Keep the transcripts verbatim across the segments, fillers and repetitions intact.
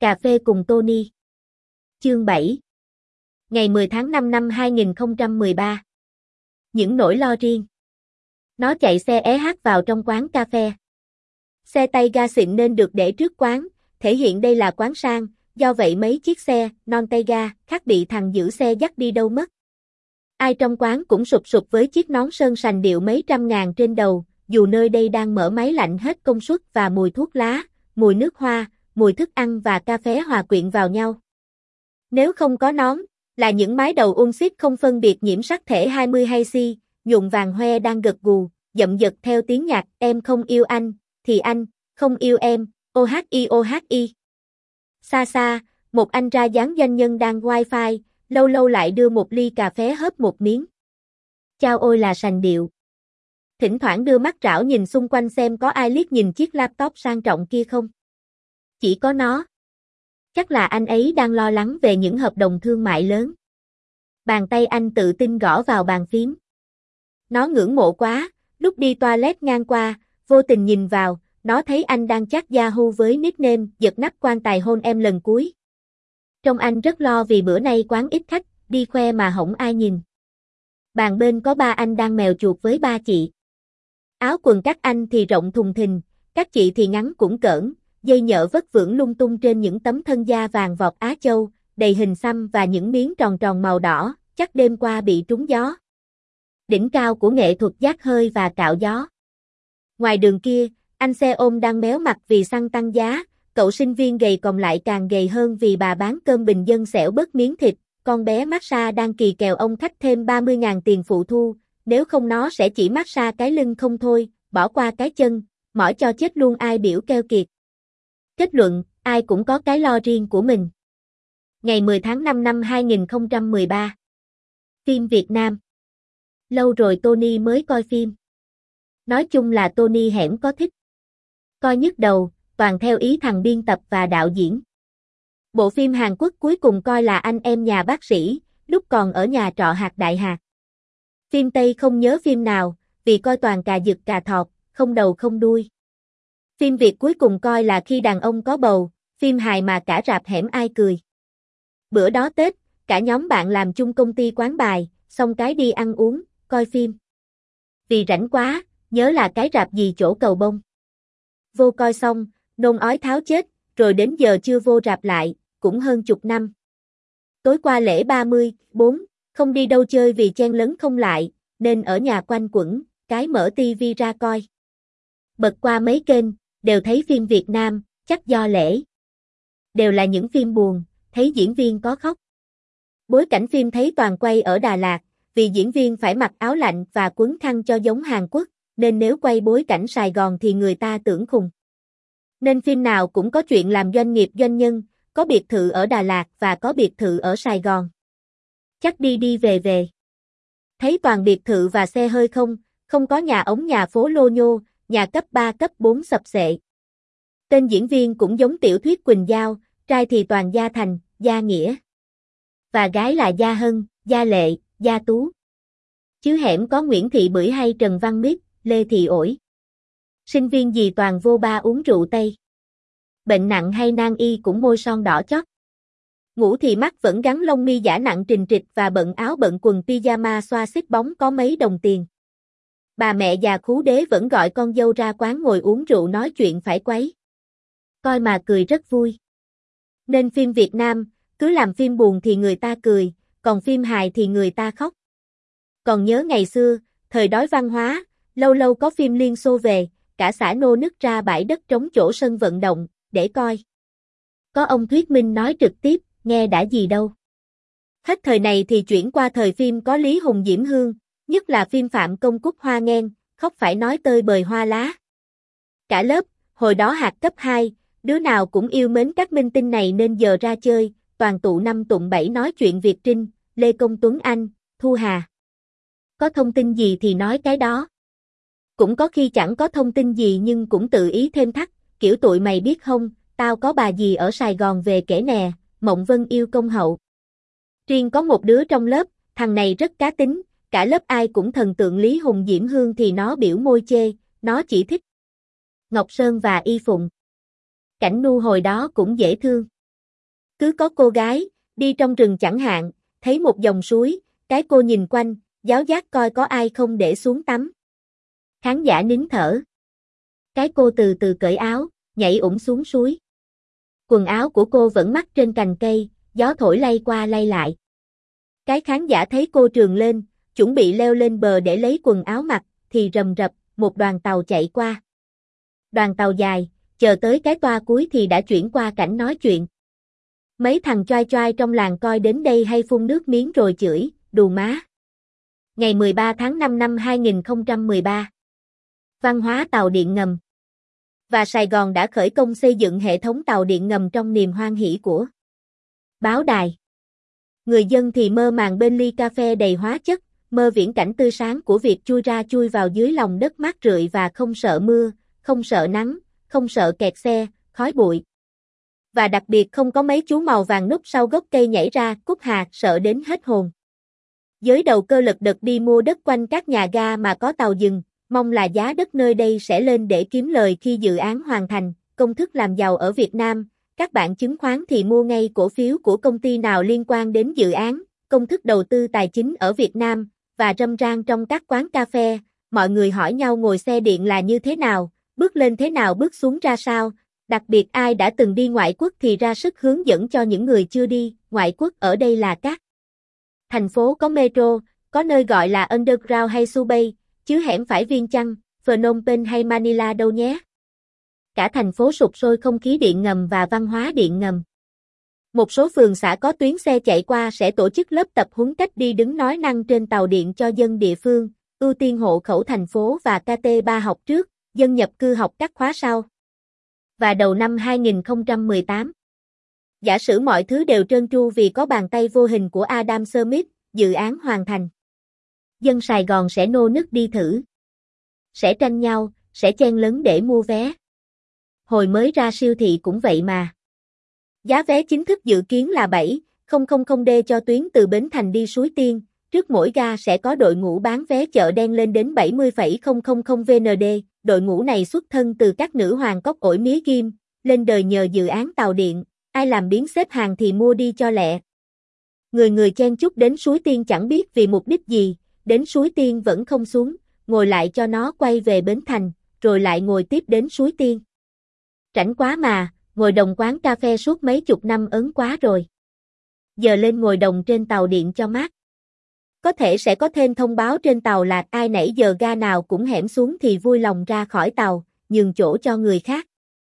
Cà phê cùng Tony. Chương bảy. Ngày mười tháng năm năm hai nghìn không trăm mười ba. Những nỗi lo riêng. Nó chạy xe é hát vào trong quán cà phê. Xe tay ga xịn nên được để trước quán, thể hiện đây là quán sang, do vậy mấy chiếc xe non tay ga khác bị thằng giữ xe dắt đi đâu mất. Ai trong quán cũng sụp sụp với chiếc nón sơn sành điệu mấy trăm ngàn trên đầu, dù nơi đây đang mở máy lạnh hết công suất và mùi thuốc lá, mùi nước hoa, mùi thức ăn và cà phê hòa quyện vào nhau. Nếu không có nón, là những mái đầu uốn xít không phân biệt nhiễm sắc thể hai mươi hay si, nhuộm vàng hoe đang gật gù, dậm dật theo tiếng nhạc em không yêu anh, thì anh, không yêu em, ô hát i ô hát i. Xa xa, một anh ra dáng doanh nhân đang wifi, lâu lâu lại đưa một ly cà phê hớp một miếng. Chao ôi là sành điệu. Thỉnh thoảng đưa mắt rảo nhìn xung quanh xem có ai liếc nhìn chiếc laptop sang trọng kia không. Chỉ có nó. Chắc là anh ấy đang lo lắng về những hợp đồng thương mại lớn. Bàn tay anh tự tin gõ vào bàn phím. Nó ngưỡng mộ quá, lúc đi toilet ngang qua, vô tình nhìn vào, nó thấy anh đang chat Yahoo với nickname giật nắp quan tài hôn em lần cuối. Trông anh rất lo vì bữa nay quán ít khách, đi khoe mà hổng ai nhìn. Bàn bên có ba anh đang mèo chuột với ba chị. Áo quần các anh thì rộng thùng thình, các chị thì ngắn cũng cỡn, dây nhợ vất vưởng lung tung trên những tấm thân da vàng vọt Á Châu, đầy hình xăm và những miếng tròn tròn màu đỏ, chắc đêm qua bị trúng gió. Đỉnh cao của nghệ thuật dát hơi và cạo gió. Ngoài đường kia, anh xe ôm đang méo mặt vì xăng tăng giá, cậu sinh viên gầy còm lại càng gầy hơn vì bà bán cơm bình dân xẻo bớt miếng thịt, con bé massage đang kỳ kèo ông khách thêm ba mươi ngàn tiền phụ thu, nếu không nó sẽ chỉ massage cái lưng không thôi, bỏ qua cái chân, mỏi cho chết luôn ai biểu keo kiệt. Kết luận, ai cũng có cái lo riêng của mình. Ngày mười tháng năm năm hai nghìn không trăm mười ba. Phim Việt Nam. Lâu rồi Tony mới coi phim. Nói chung là Tony hẻm có thích. Coi nhức đầu, toàn theo ý thằng biên tập và đạo diễn. Bộ phim Hàn Quốc cuối cùng coi là Anh em nhà bác sĩ, lúc còn ở nhà trọ hạt đại hạt. Phim Tây không nhớ phim nào, vì coi toàn cà giật cà thọt, không đầu không đuôi. Phim Việt cuối cùng coi là Khi đàn ông có bầu, phim hài mà cả rạp hẻm ai cười. Bữa đó Tết, cả nhóm bạn làm chung công ty quán bài, xong cái đi ăn uống, coi phim. Vì rảnh quá, nhớ là cái rạp gì chỗ Cầu Bông. Vô coi xong, nôn ói tháo chết, rồi đến giờ chưa vô rạp lại, cũng hơn chục năm. Tối qua lễ ba mươi, bốn, không đi đâu chơi vì chen lấn không lại, nên ở nhà quanh quẩn, cái mở tivi ra coi. Bật qua mấy kênh, đều thấy phim Việt Nam, chắc do lễ. Đều là những phim buồn, thấy diễn viên có khóc. Bối cảnh phim thấy toàn quay ở Đà Lạt, vì diễn viên phải mặc áo lạnh và quấn khăn cho giống Hàn Quốc, nên nếu quay bối cảnh Sài Gòn thì người ta tưởng khùng. Nên phim nào cũng có chuyện làm doanh nghiệp doanh nhân, có biệt thự ở Đà Lạt và có biệt thự ở Sài Gòn. Chắc đi đi về về. Thấy toàn biệt thự và xe hơi không, không có nhà ống nhà phố lô nhô, nhà cấp ba cấp bốn sập xệ. Tên diễn viên cũng giống tiểu thuyết Quỳnh Giao, trai thì toàn Gia Thành, Gia Nghĩa. Và gái là Gia Hân, Gia Lệ, Gia Tú. Chứ hẻm có Nguyễn Thị Bưởi hay Trần Văn Mít, Lê Thị Ổi. Sinh viên gì toàn vô ba uống rượu Tây. Bệnh nặng hay nan y cũng môi son đỏ chót. Ngủ thì mắt vẫn gắn lông mi giả nặng trình trịch và bận áo bận quần pyjama xoa xích bóng có mấy đồng tiền. Bà mẹ già khú đế vẫn gọi con dâu ra quán ngồi uống rượu nói chuyện phải quấy. Coi mà cười rất vui. Nên phim Việt Nam, cứ làm phim buồn thì người ta cười, còn phim hài thì người ta khóc. Còn nhớ ngày xưa, thời đói văn hóa, lâu lâu có phim Liên Xô về, cả xã nô nức ra bãi đất trống chỗ sân vận động, để coi. Có ông thuyết minh nói trực tiếp, nghe đã gì đâu. Hết thời này thì chuyển qua thời phim có Lý Hùng Diễm Hương, nhất là phim Phạm Công Cúc Hoa Nghen, khóc phải nói tơi bời hoa lá. Cả lớp, hồi đó hạt cấp hai, đứa nào cũng yêu mến các minh tinh này nên giờ ra chơi, toàn tụ năm tụng bảy nói chuyện Việt Trinh, Lê Công Tuấn Anh, Thu Hà. Có thông tin gì thì nói cái đó. Cũng có khi chẳng có thông tin gì nhưng cũng tự ý thêm thắt, kiểu tụi mày biết không, tao có bà gì ở Sài Gòn về kể nè, Mộng Vân yêu công hậu. Riêng có một đứa trong lớp, thằng này rất cá tính, cả lớp ai cũng thần tượng Lý Hùng Diễm Hương thì nó biểu môi chê, nó chỉ thích Ngọc Sơn và Y Phụng. Cảnh nu hồi đó cũng dễ thương. Cứ có cô gái, đi trong rừng chẳng hạn, thấy một dòng suối, cái cô nhìn quanh, giáo giác coi có ai không để xuống tắm. Khán giả nín thở. Cái cô từ từ cởi áo, nhảy ủng xuống suối. Quần áo của cô vẫn mắc trên cành cây, gió thổi lay qua lay lại. Cái khán giả thấy cô trườn lên, chuẩn bị leo lên bờ để lấy quần áo mặc, thì rầm rập, một đoàn tàu chạy qua. Đoàn tàu dài, chờ tới cái toa cuối thì đã chuyển qua cảnh nói chuyện. Mấy thằng choai choai trong làng coi đến đây hay phun nước miếng rồi chửi, đù má. Ngày mười ba tháng năm năm hai nghìn không trăm mười ba. Văn hóa tàu điện ngầm. Và Sài Gòn đã khởi công xây dựng hệ thống tàu điện ngầm trong niềm hoan hỉ của báo đài. Người dân thì mơ màng bên ly cà phê đầy hóa chất, mơ viễn cảnh tươi sáng của việc chui ra chui vào dưới lòng đất mát rượi và không sợ mưa, không sợ nắng, không sợ kẹt xe, khói bụi. Và đặc biệt không có mấy chú màu vàng núp sau gốc cây nhảy ra cút hạt sợ đến hết hồn. Giới đầu cơ lật đật đi mua đất quanh các nhà ga mà có tàu dừng, mong là giá đất nơi đây sẽ lên để kiếm lời khi dự án hoàn thành. Công thức làm giàu ở Việt Nam, các bạn chứng khoán thì mua ngay cổ phiếu của công ty nào liên quan đến dự án, công thức đầu tư tài chính ở Việt Nam, và râm ran trong các quán cà phê, mọi người hỏi nhau ngồi xe điện là như thế nào, bước lên thế nào bước xuống ra sao, đặc biệt ai đã từng đi ngoại quốc thì ra sức hướng dẫn cho những người chưa đi, ngoại quốc ở đây là các thành phố có metro, có nơi gọi là underground hay subway, chứ hẻm phải Viêng Chăn, Phnom Penh hay Manila đâu nhé. Cả thành phố sục sôi không khí điện ngầm và văn hóa điện ngầm. Một số phường xã có tuyến xe chạy qua sẽ tổ chức lớp tập huấn cách đi đứng nói năng trên tàu điện cho dân địa phương, ưu tiên hộ khẩu thành phố và K T ba học trước, dân nhập cư học các khóa sau. Và đầu năm hai nghìn không trăm mười tám, giả sử mọi thứ đều trơn tru vì có bàn tay vô hình của Adam Smith, dự án hoàn thành. Dân Sài Gòn sẽ nô nức đi thử. Sẽ tranh nhau, sẽ chen lấn để mua vé. Hồi mới ra siêu thị cũng vậy mà. Giá vé chính thức dự kiến là bảy nghìn D cho tuyến từ Bến Thành đi Suối Tiên, trước mỗi ga sẽ có đội ngũ bán vé chợ đen lên đến bảy mươi phẩy không không không V N D, đội ngũ này xuất thân từ các nữ hoàng cốc ổi mía ghim, lên đời nhờ dự án tàu điện, ai làm biến xếp hàng thì mua đi cho lẹ. Người người chen chúc đến Suối Tiên chẳng biết vì mục đích gì, đến Suối Tiên vẫn không xuống, ngồi lại cho nó quay về Bến Thành, rồi lại ngồi tiếp đến Suối Tiên. Rảnh quá mà, ngồi đồng quán cà phê suốt mấy chục năm ớn quá rồi. Giờ lên ngồi đồng trên tàu điện cho mát. Có thể sẽ có thêm thông báo trên tàu là ai nãy giờ ga nào cũng hẻm xuống thì vui lòng ra khỏi tàu, nhường chỗ cho người khác.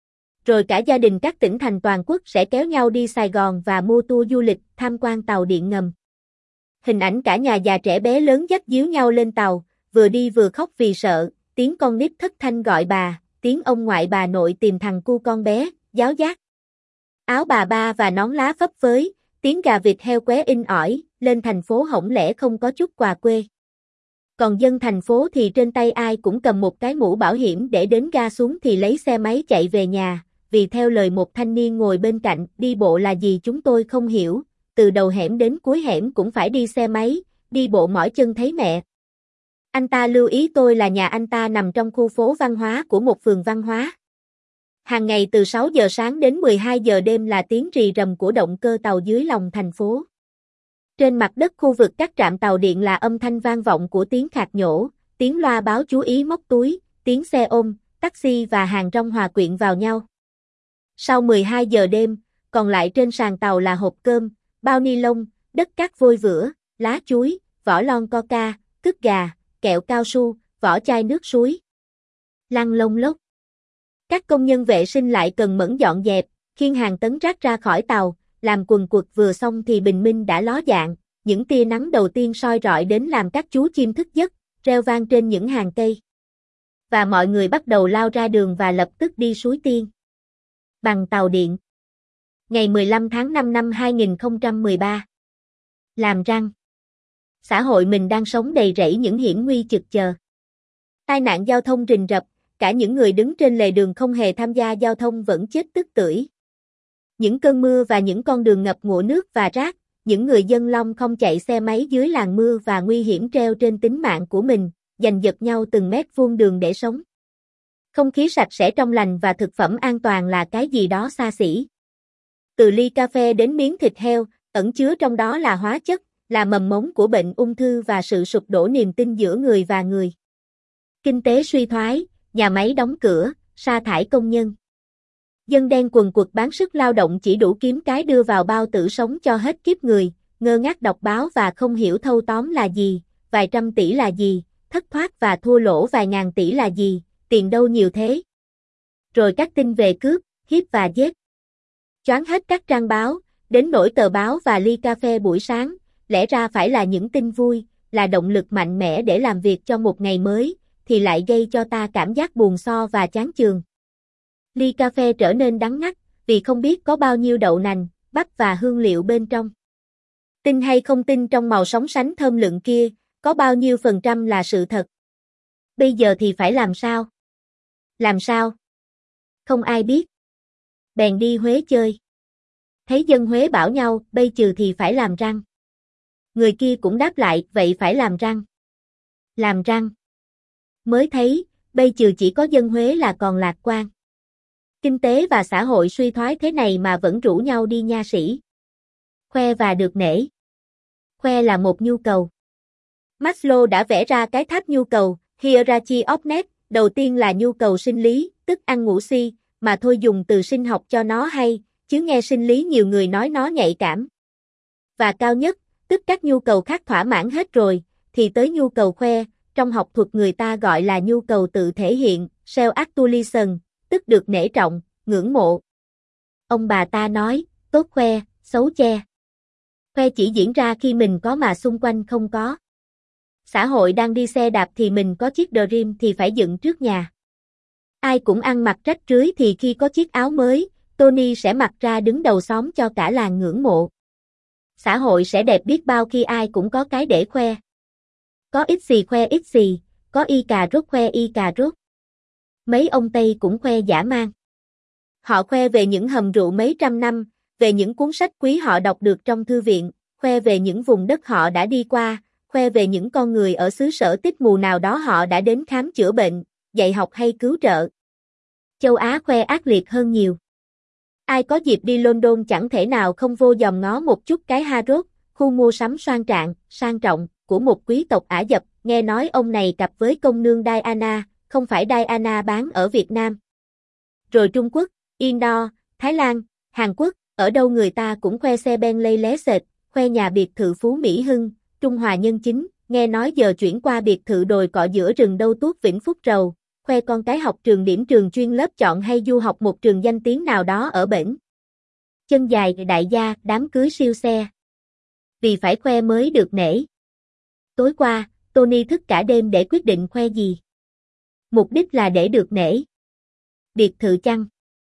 Rồi cả gia đình các tỉnh thành toàn quốc sẽ kéo nhau đi Sài Gòn và mua tour du lịch tham quan tàu điện ngầm. Hình ảnh cả nhà già trẻ bé lớn dắt díu nhau lên tàu, vừa đi vừa khóc vì sợ, tiếng con nít thất thanh gọi bà, tiếng ông ngoại bà nội tìm thằng cu con bé, giáo giác. Áo bà ba và nón lá phấp phới, tiếng gà vịt heo qué in ỏi, lên thành phố hổng lẽ không có chút quà quê. Còn dân thành phố thì trên tay ai cũng cầm một cái mũ bảo hiểm để đến ga xuống thì lấy xe máy chạy về nhà, vì theo lời một thanh niên ngồi bên cạnh, đi bộ là gì chúng tôi không hiểu, từ đầu hẻm đến cuối hẻm cũng phải đi xe máy, đi bộ mỏi chân thấy mẹ. Anh ta lưu ý tôi là nhà anh ta nằm trong khu phố văn hóa của một phường văn hóa. Hàng ngày từ sáu giờ sáng đến mười hai giờ đêm là tiếng rì rầm của động cơ tàu dưới lòng thành phố. Trên mặt đất khu vực các trạm tàu điện là âm thanh vang vọng của tiếng khạc nhổ, tiếng loa báo chú ý móc túi, tiếng xe ôm, taxi và hàng rong hòa quyện vào nhau. Sau mười hai giờ đêm, còn lại trên sàn tàu là hộp cơm, bao ni lông, đất cát vôi vữa, lá chuối, vỏ lon coca, cứt gà, kẹo cao su, vỏ chai nước suối. Lăn lông lốc. Các công nhân vệ sinh lại cần mẫn dọn dẹp, khiêng hàng tấn rác ra khỏi tàu, làm quần quật vừa xong thì bình minh đã ló dạng, những tia nắng đầu tiên soi rọi đến làm các chú chim thức giấc, reo vang trên những hàng cây. Và mọi người bắt đầu lao ra đường và lập tức đi Suối Tiên. Bằng tàu điện. Ngày mười lăm tháng năm năm hai nghìn không trăm mười ba. Làm răng. Xã hội mình đang sống đầy rẫy những hiểm nguy trực chờ. Tai nạn giao thông rình rập, cả những người đứng trên lề đường không hề tham gia giao thông vẫn chết tức tưởi. Những cơn mưa và những con đường ngập ngụa nước và rác, những người dân long không chạy xe máy dưới làn mưa và nguy hiểm treo trên tính mạng của mình, giành giật nhau từng mét vuông đường để sống. Không khí sạch sẽ trong lành và thực phẩm an toàn là cái gì đó xa xỉ. Từ ly cà phê đến miếng thịt heo, ẩn chứa trong đó là hóa chất, là mầm mống của bệnh ung thư và sự sụp đổ niềm tin giữa người và người. Kinh tế suy thoái, nhà máy đóng cửa, sa thải công nhân. Dân đen quần quật bán sức lao động chỉ đủ kiếm cái đưa vào bao tử sống cho hết kiếp người, ngơ ngác đọc báo và không hiểu thâu tóm là gì, vài trăm tỷ là gì, thất thoát và thua lỗ vài ngàn tỷ là gì, tiền đâu nhiều thế. Rồi các tin về cướp, hiếp và giết. Choáng hết các trang báo, đến nỗi tờ báo và ly cà phê buổi sáng, lẽ ra phải là những tin vui, là động lực mạnh mẽ để làm việc cho một ngày mới, thì lại gây cho ta cảm giác buồn so và chán chường. Ly cà phê trở nên đắng ngắt, vì không biết có bao nhiêu đậu nành, bắp và hương liệu bên trong. Tin hay không tin trong màu sóng sánh thơm lựng kia, có bao nhiêu phần trăm là sự thật. Bây giờ thì phải làm sao? Làm sao? Không ai biết. Bèn đi Huế chơi. Thấy dân Huế bảo nhau, bây trừ thì phải làm răng. Người kia cũng đáp lại, vậy phải làm răng. Làm răng. Mới thấy, bây trừ chỉ có dân Huế là còn lạc quan. Kinh tế và xã hội suy thoái thế này mà vẫn rủ nhau đi nha sĩ. Khoe và được nể. Khoe là một nhu cầu. Maslow đã vẽ ra cái tháp nhu cầu, Hierarchy of Needs, đầu tiên là nhu cầu sinh lý, tức ăn ngủ si, mà thôi dùng từ sinh học cho nó hay, chứ nghe sinh lý nhiều người nói nó nhạy cảm. Và cao nhất, tức các nhu cầu khác thỏa mãn hết rồi, thì tới nhu cầu khoe, trong học thuật người ta gọi là nhu cầu tự thể hiện, self-actualization, tức được nể trọng, ngưỡng mộ. Ông bà ta nói, tốt khoe, xấu che. Khoe chỉ diễn ra khi mình có mà xung quanh không có. Xã hội đang đi xe đạp thì mình có chiếc Dream thì phải dựng trước nhà. Ai cũng ăn mặc rách rưới thì khi có chiếc áo mới, Tony sẽ mặc ra đứng đầu xóm cho cả làng ngưỡng mộ. Xã hội sẽ đẹp biết bao khi ai cũng có cái để khoe. Có ít gì khoe ít gì, có y cà rốt khoe y cà rốt. Mấy ông Tây cũng khoe dã man. Họ khoe về những hầm rượu mấy trăm năm, về những cuốn sách quý họ đọc được trong thư viện, khoe về những vùng đất họ đã đi qua, khoe về những con người ở xứ sở tích mù nào đó họ đã đến khám chữa bệnh, dạy học hay cứu trợ. Châu Á khoe ác liệt hơn nhiều. Ai có dịp đi London chẳng thể nào không vô dòm ngó một chút cái Harrods, khu mua sắm sang trạng, sang trọng, của một quý tộc Ả Dập, nghe nói ông này cặp với công nương Diana, không phải Diana bán ở Việt Nam. Rồi Trung Quốc, Indo, Thái Lan, Hàn Quốc, ở đâu người ta cũng khoe xe Bentley lé sệt, khoe nhà biệt thự Phú Mỹ Hưng, Trung Hòa Nhân Chính, nghe nói giờ chuyển qua biệt thự đồi cọ giữa rừng Đâu Tuốt Vĩnh Phúc Rầu, khoe con cái học trường điểm trường chuyên lớp chọn hay du học một trường danh tiếng nào đó ở bển. Chân dài đại gia, đám cưới siêu xe. Vì phải khoe mới được nể. Tối qua, Tony thức cả đêm để quyết định khoe gì. Mục đích là để được nể. Biệt thự chăng?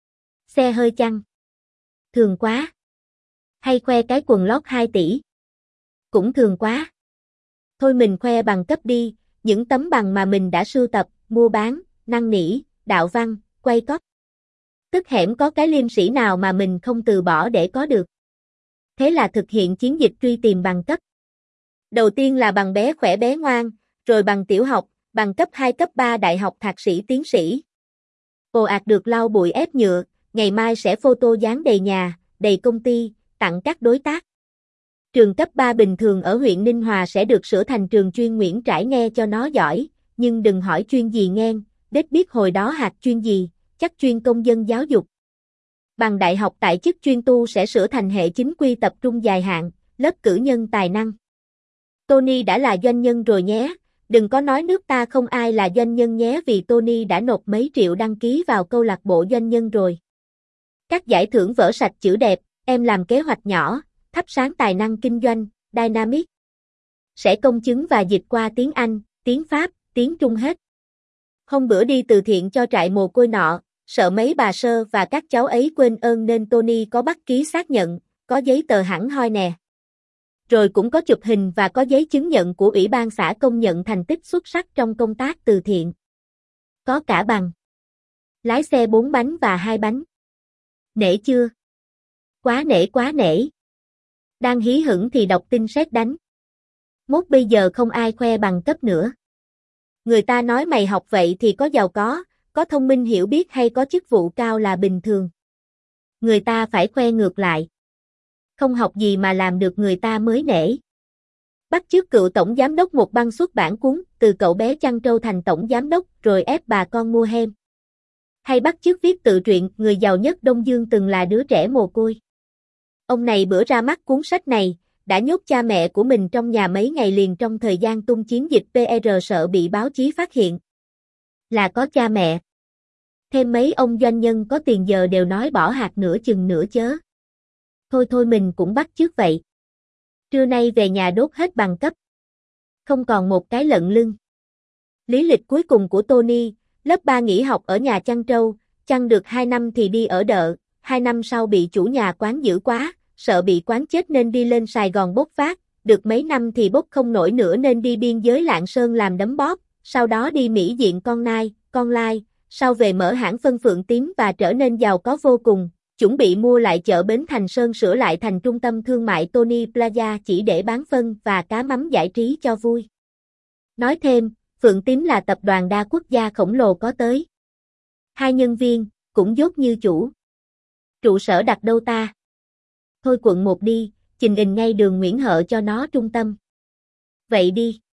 Xe hơi chăng? Thường quá. Hay khoe cái quần lót hai tỷ? Cũng thường quá. Thôi mình khoe bằng cấp đi, những tấm bằng mà mình đã sưu tập, mua bán, năn nỉ, đạo văn, quay cóp. Tức hẻm có cái liêm sĩ nào mà mình không từ bỏ để có được. Thế là thực hiện chiến dịch truy tìm bằng cấp. Đầu tiên là bằng bé khỏe bé ngoan, rồi bằng tiểu học, bằng cấp hai cấp ba đại học thạc sĩ tiến sĩ. Ồ ạt được lau bụi ép nhựa, ngày mai sẽ photo dán đầy nhà, đầy công ty, tặng các đối tác. Trường cấp ba bình thường ở huyện Ninh Hòa sẽ được sửa thành trường chuyên Nguyễn Trãi nghe cho nó giỏi, nhưng đừng hỏi chuyên gì ngang, đếch biết hồi đó hạt chuyên gì, chắc chuyên công dân giáo dục. Bằng đại học tại chức chuyên tu sẽ sửa thành hệ chính quy tập trung dài hạn, lớp cử nhân tài năng. Tony đã là doanh nhân rồi nhé, đừng có nói nước ta không ai là doanh nhân nhé vì Tony đã nộp mấy triệu đăng ký vào câu lạc bộ doanh nhân rồi. Các giải thưởng vỡ sạch chữ đẹp, em làm kế hoạch nhỏ, thắp sáng tài năng kinh doanh, Dynamic. Sẽ công chứng và dịch qua tiếng Anh, tiếng Pháp, tiếng Trung hết. Hôm bữa đi từ thiện cho trại mồ côi nọ, sợ mấy bà sơ và các cháu ấy quên ơn nên Tony có bắt ký xác nhận, có giấy tờ hẳn hoi nè. Rồi cũng có chụp hình và có giấy chứng nhận của Ủy ban xã công nhận thành tích xuất sắc trong công tác từ thiện. Có cả bằng lái xe bốn bánh và hai bánh. Nể chưa? Quá nể quá nể. Đang hí hửng thì đọc tin sét đánh. Mốt bây giờ không ai khoe bằng cấp nữa. Người ta nói mày học vậy thì có giàu có, có thông minh hiểu biết hay có chức vụ cao là bình thường. người ta phải khoe ngược lại. Không học gì mà làm được người ta mới nể. Bắt chước cựu tổng giám đốc một băng xuất bản cuốn, từ cậu bé chăn trâu thành tổng giám đốc, rồi ép bà con mua hem. Hay bắt chước viết tự truyện, người giàu nhất Đông Dương từng là đứa trẻ mồ côi. Ông này bữa ra mắt cuốn sách này, đã nhốt cha mẹ của mình trong nhà mấy ngày liền trong thời gian tung chiến dịch pê rờ sợ bị báo chí phát hiện. Là có cha mẹ. Thêm mấy ông doanh nhân có tiền giờ đều nói bỏ hạt nửa chừng nửa chớ. Thôi thôi mình cũng bắt chước vậy. Trưa nay về nhà đốt hết bằng cấp. Không còn một cái lận lưng. Lý lịch cuối cùng của Tony, lớp ba nghỉ học ở nhà chăn trâu, chăn được hai năm thì đi ở đợ, hai năm sau bị chủ nhà quán giữ quá, sợ bị quán chết nên đi lên Sài Gòn bốc phát, được mấy năm thì bốc không nổi nữa nên đi biên giới Lạng Sơn làm đấm bóp, sau đó đi Mỹ diện con nai, con lai, sau về mở hãng phân phượng tím và trở nên giàu có vô cùng, chuẩn bị mua lại chợ Bến Thành Sơn sửa lại thành trung tâm thương mại Tony Plaza chỉ để bán phân và cá mắm giải trí cho vui. Nói thêm, Phượng Tím là tập đoàn đa quốc gia khổng lồ có tới hai nhân viên, cũng dốt như chủ. Trụ sở đặt đâu ta? Thôi quận một đi, chình ình ngay đường Nguyễn Hợ cho nó trung tâm. Vậy đi.